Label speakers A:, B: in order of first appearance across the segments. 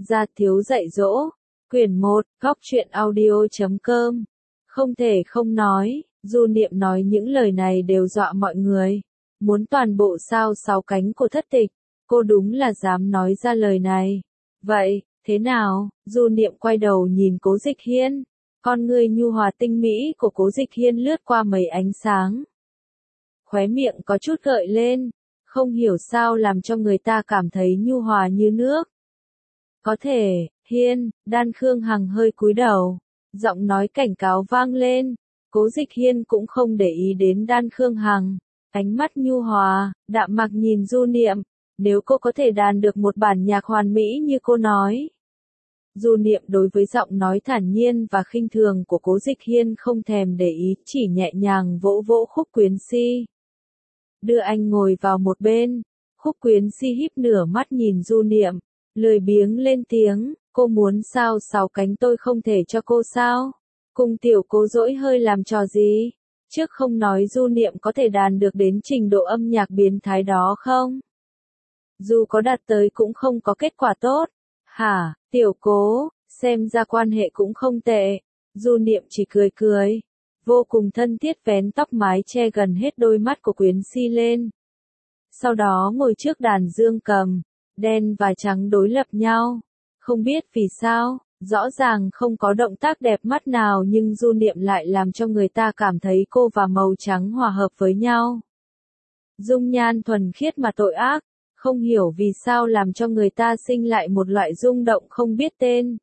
A: Gia thiếu dạy dỗ, quyển 1, góc truyện audio.com. Không thể không nói, Du Niệm nói những lời này đều dọa mọi người. Muốn toàn bộ sao 6 cánh của thất tịch, cô đúng là dám nói ra lời này. Vậy, thế nào? Du Niệm quay đầu nhìn Cố Dịch Hiên. Con ngươi nhu hòa tinh mỹ của Cố Dịch Hiên lướt qua mấy ánh sáng. Khóe miệng có chút gợi lên, không hiểu sao làm cho người ta cảm thấy nhu hòa như nước. Có thể, Hiên, Đan Khương Hằng hơi cúi đầu, giọng nói cảnh cáo vang lên. Cố Dịch Hiên cũng không để ý đến Đan Khương Hằng, ánh mắt nhu hòa, đạm mạc nhìn Du Niệm, nếu cô có thể đàn được một bản nhạc hoàn mỹ như cô nói. Du Niệm đối với giọng nói thản nhiên và khinh thường của Cố Dịch Hiên không thèm để ý, chỉ nhẹ nhàng vỗ vỗ Khúc Quyến Si. Đưa anh ngồi vào một bên, Khúc Quyến Si híp nửa mắt nhìn Du Niệm, lười biếng lên tiếng, cô muốn sao 6 cánh tôi không thể cho cô sao? Cùng tiểu Cố dỗi hơi làm trò gì? Trước không nói Du Niệm có thể đàn được đến trình độ âm nhạc biến thái đó không? Dù có đạt tới cũng không có kết quả tốt. Hả, tiểu Cố, xem ra quan hệ cũng không tệ. Du Niệm chỉ cười cười, vô cùng thân thiết vén tóc mái che gần hết đôi mắt của Quyến Si lên. Sau đó ngồi trước đàn dương cầm, đen và trắng đối lập nhau. Không biết vì sao, rõ ràng không có động tác đẹp mắt nào nhưng Du Niệm lại làm cho người ta cảm thấy cô và màu trắng hòa hợp với nhau. Dung nhan thuần khiết mà tội ác, không hiểu vì sao làm cho người ta sinh lại một loại rung động không biết tên.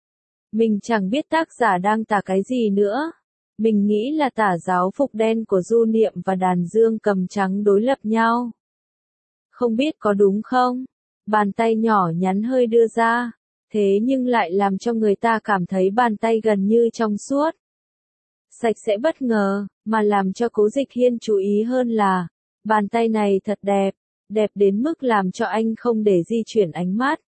A: Mình chẳng biết tác giả đang tả cái gì nữa. Mình nghĩ là tả giáo phục đen của Du Niệm và đàn dương cầm trắng đối lập nhau. Không biết có đúng không? Bàn tay nhỏ nhắn hơi đưa ra, thế nhưng lại làm cho người ta cảm thấy bàn tay gần như trong suốt. Sạch sẽ bất ngờ, mà làm cho Cố Dịch Hiên chú ý hơn là, bàn tay này thật đẹp, đẹp đến mức làm cho anh không để di chuyển ánh mắt.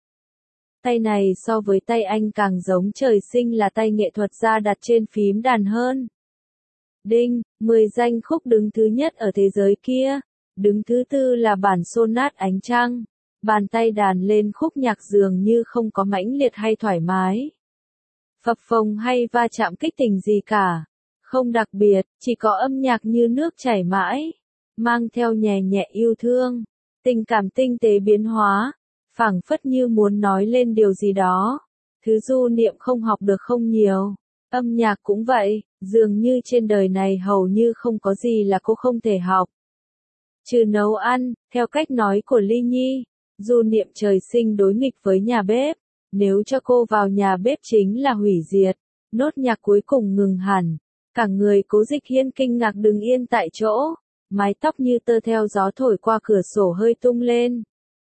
A: Tay này so với tay anh càng giống trời sinh là tay nghệ thuật gia đặt trên phím đàn hơn. Đinh, 10 danh khúc đứng thứ nhất ở thế giới kia. Đứng thứ tư là bản sonat ánh trăng. Bàn tay đàn lên khúc nhạc dường như không có mãnh liệt hay thoải mái. Phập phồng hay va chạm kích tình gì cả. Không đặc biệt, chỉ có âm nhạc như nước chảy mãi. Mang theo nhẹ nhẹ yêu thương. Tình cảm tinh tế biến hóa. Phảng phất như muốn nói lên điều gì đó. Thứ Du Niệm không học được không nhiều. Âm nhạc cũng vậy, dường như trên đời này hầu như không có gì là cô không thể học. Trừ nấu ăn, theo cách nói của Ly Nhi, Du Niệm trời sinh đối nghịch với nhà bếp. Nếu cho cô vào nhà bếp chính là hủy diệt. Nốt nhạc cuối cùng ngừng hẳn. Cả người Cố Dịch Hiên kinh ngạc đứng yên tại chỗ. Mái tóc như tơ theo gió thổi qua cửa sổ hơi tung lên.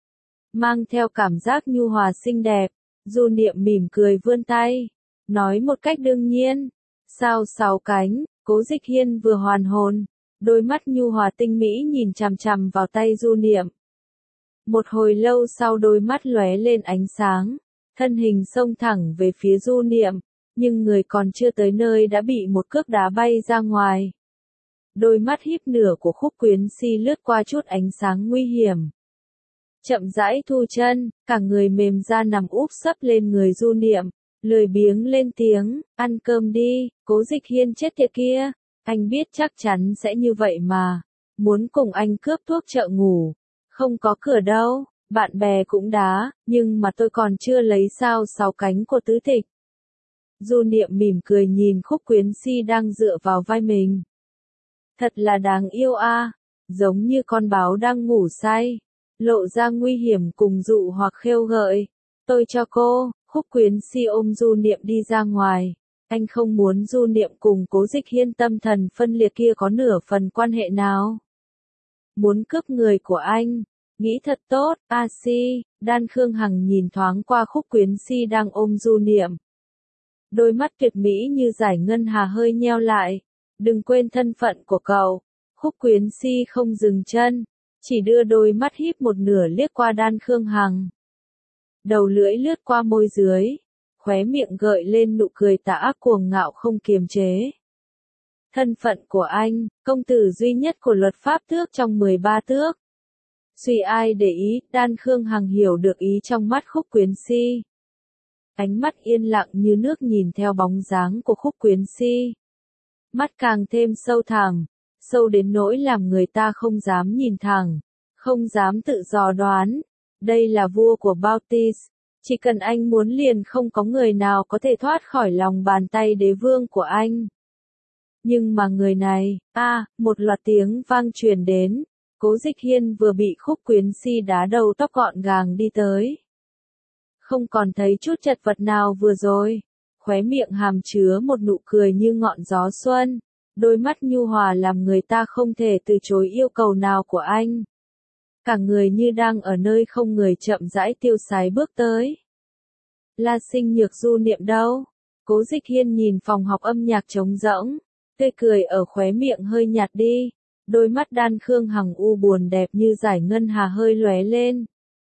A: Mang theo cảm giác nhu hòa xinh đẹp. Du Niệm mỉm cười vươn tay. Nói một cách đương nhiên. Sao 6 cánh, Cố Dịch Hiên vừa hoàn hồn. Đôi mắt nhu hòa tinh mỹ nhìn chằm chằm vào tay Du Niệm. Một hồi lâu sau đôi mắt lóe lên ánh sáng. Thân hình xông thẳng về phía Du Niệm. Nhưng người còn chưa tới nơi đã bị một cước đá bay ra ngoài. Đôi mắt híp nửa của Khúc Quyến Si lướt qua chút ánh sáng nguy hiểm. Chậm rãi thu chân, cả người mềm ra nằm úp sấp lên người Du Niệm. Lười biếng lên tiếng, ăn cơm đi, Cố Dịch Hiên chết tiệt kia. Anh biết chắc chắn sẽ như vậy mà. Muốn cùng anh cướp thuốc chợ ngủ. Không có cửa đâu, bạn bè cũng đá, nhưng mà tôi còn chưa lấy sao 6 cánh của tứ tịch. Du Niệm mỉm cười nhìn Khúc Quyến Si đang dựa vào vai mình. Thật là đáng yêu a, giống như con báo đang ngủ say. Lộ ra nguy hiểm cùng dụ hoặc khêu gợi. Tôi cho cô. Khúc Quyến Si ôm Du Niệm đi ra ngoài. Anh không muốn Du Niệm cùng Cố Dịch Hiên tâm thần phân liệt kia có nửa phần quan hệ nào. Muốn cướp người của anh. Nghĩ thật tốt, a si. Đan Khương Hằng nhìn thoáng qua Khúc Quyến Si đang ôm Du Niệm. Đôi mắt tuyệt mỹ như giải ngân hà hơi nheo lại. Đừng quên thân phận của cậu. Khúc Quyến Si không dừng chân. Chỉ đưa đôi mắt híp một nửa liếc qua Đan Khương Hằng. Đầu lưỡi lướt qua môi dưới, khóe miệng gợi lên nụ cười tà ác cuồng ngạo không kiềm chế. Thân phận của anh, công tử duy nhất của luật pháp tước trong 13 tước. Suy ai để ý, Đan Khương Hằng hiểu được ý trong mắt Khúc Quyến Si. Ánh mắt yên lặng như nước nhìn theo bóng dáng của Khúc Quyến Si. Mắt càng thêm sâu thẳm, sâu đến nỗi làm người ta không dám nhìn thẳng, không dám tự dò đoán. Đây là vua của Bautis, chỉ cần anh muốn liền không có người nào có thể thoát khỏi lòng bàn tay đế vương của anh. Nhưng mà người này, một loạt tiếng vang truyền đến, Cố Dịch Hiên vừa bị Khúc Quyến Si đá đầu tóc gọn gàng đi tới. Không còn thấy chút chật vật nào vừa rồi, khóe miệng hàm chứa một nụ cười như ngọn gió xuân, đôi mắt nhu hòa làm người ta không thể từ chối yêu cầu nào của anh. Cả người như đang ở nơi không người chậm rãi tiêu sái bước tới. La Sinh Nhược Du Niệm đâu? Cố Dịch Hiên nhìn phòng học âm nhạc trống rỗng, tươi cười ở khóe miệng hơi nhạt đi, đôi mắt Đan Khương Hằng u buồn đẹp như giải ngân hà hơi lóe lên.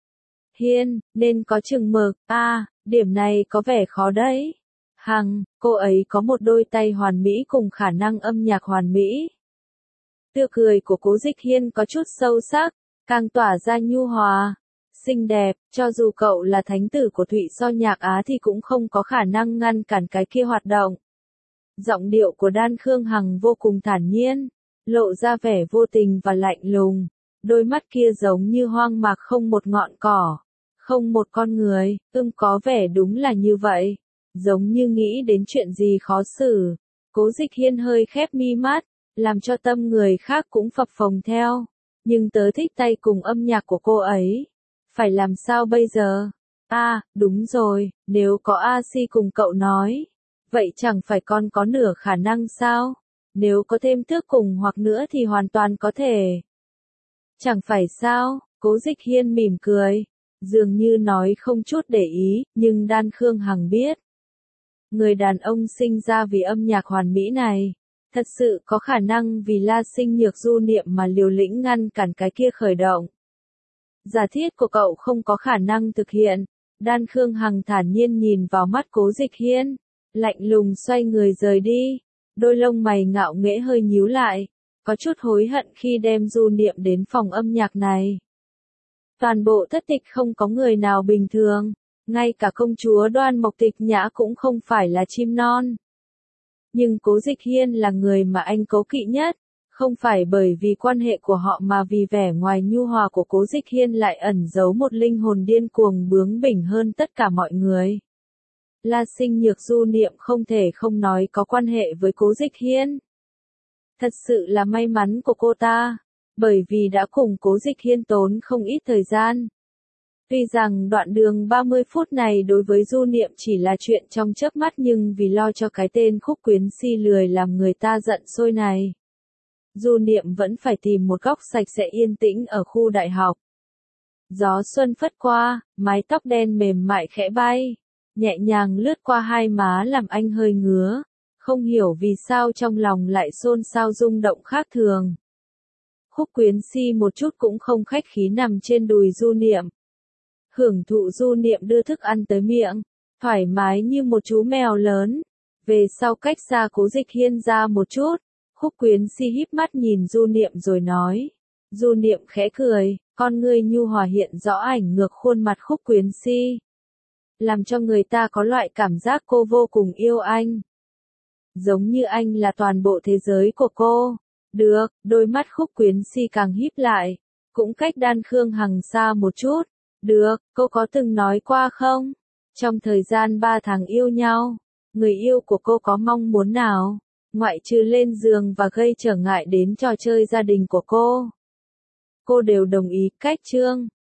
A: Hiên, nên có chừng mực, điểm này có vẻ khó đấy. Hằng, cô ấy có một đôi tay hoàn mỹ cùng khả năng âm nhạc hoàn mỹ. Tựa cười của Cố Dịch Hiên có chút sâu sắc, càng tỏa ra nhu hòa, xinh đẹp, cho dù cậu là thánh tử của Thụy So nhạc Á thì cũng không có khả năng ngăn cản cái kia hoạt động. Giọng điệu của Đan Khương Hằng vô cùng thản nhiên, lộ ra vẻ vô tình và lạnh lùng, đôi mắt kia giống như hoang mạc không một ngọn cỏ, không một con người, có vẻ đúng là như vậy, giống như nghĩ đến chuyện gì khó xử. Cố Dịch Hiên hơi khép mi mắt, làm cho tâm người khác cũng phập phồng theo, nhưng tớ thích tay cùng âm nhạc của cô ấy. Phải làm sao bây giờ? Đúng rồi, nếu có A-si cùng cậu nói, vậy chẳng phải con có nửa khả năng sao? Nếu có thêm Tước cùng hoặc nữa thì hoàn toàn có thể. Chẳng phải sao? Cố Dịch Hiên mỉm cười, dường như nói không chút để ý, nhưng Đan Khương Hằng biết. Người đàn ông sinh ra vì âm nhạc hoàn mỹ này, thật sự có khả năng vì La Sinh Nhược Du Niệm mà liều lĩnh ngăn cản cái kia khởi động. Giả thiết của cậu không có khả năng thực hiện, Đan Khương Hằng thản nhiên nhìn vào mắt Cố Dịch Hiên, lạnh lùng xoay người rời đi, đôi lông mày ngạo nghễ hơi nhíu lại, có chút hối hận khi đem Du Niệm đến phòng âm nhạc này. Toàn bộ thất tịch không có người nào bình thường, ngay cả công chúa Đoan Mộc Tịch Nhã cũng không phải là chim non. Nhưng Cố Dịch Hiên là người mà anh cố kỵ nhất, không phải bởi vì quan hệ của họ mà vì vẻ ngoài nhu hòa của Cố Dịch Hiên lại ẩn giấu một linh hồn điên cuồng bướng bỉnh hơn tất cả mọi người. La Sinh Nhược Du Niệm không thể không nói có quan hệ với Cố Dịch Hiên. Thật sự là may mắn của cô ta, bởi vì đã cùng Cố Dịch Hiên tốn không ít thời gian. Tuy rằng đoạn đường 30 phút này đối với Du Niệm chỉ là chuyện trong chớp mắt nhưng vì lo cho cái tên Khúc Quyến Si lười làm người ta giận sôi này, Du Niệm vẫn phải tìm một góc sạch sẽ yên tĩnh ở khu đại học. Gió xuân phất qua, mái tóc đen mềm mại khẽ bay, nhẹ nhàng lướt qua hai má làm anh hơi ngứa, không hiểu vì sao trong lòng lại xôn xao rung động khác thường. Khúc Quyến Si một chút cũng không khách khí nằm trên đùi Du Niệm. Hưởng thụ Du Niệm đưa thức ăn tới miệng, thoải mái như một chú mèo lớn. Về sau cách xa Cố Dịch Hiên ra một chút, Khúc Quyến Si híp mắt nhìn Du Niệm rồi nói. Du Niệm khẽ cười, con ngươi nhu hòa hiện rõ ảnh ngược khuôn mặt Khúc Quyến Si, làm cho người ta có loại cảm giác cô vô cùng yêu anh. Giống như anh là toàn bộ thế giới của cô. Được, đôi mắt Khúc Quyến Si càng híp lại, cũng cách Đan Khương Hằng xa một chút. Được, cô có từng nói qua không? Trong thời gian 3 tháng yêu nhau, người yêu của cô có mong muốn nào, ngoại trừ lên giường và gây trở ngại đến trò chơi gia đình của cô? Cô đều đồng ý, cách chương.